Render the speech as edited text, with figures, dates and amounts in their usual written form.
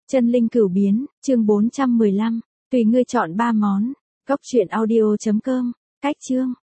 Chân linh cửu biến, chương 415. Tùy ngươi chọn 3 món. Cốc truyện audio.com. Cách chương.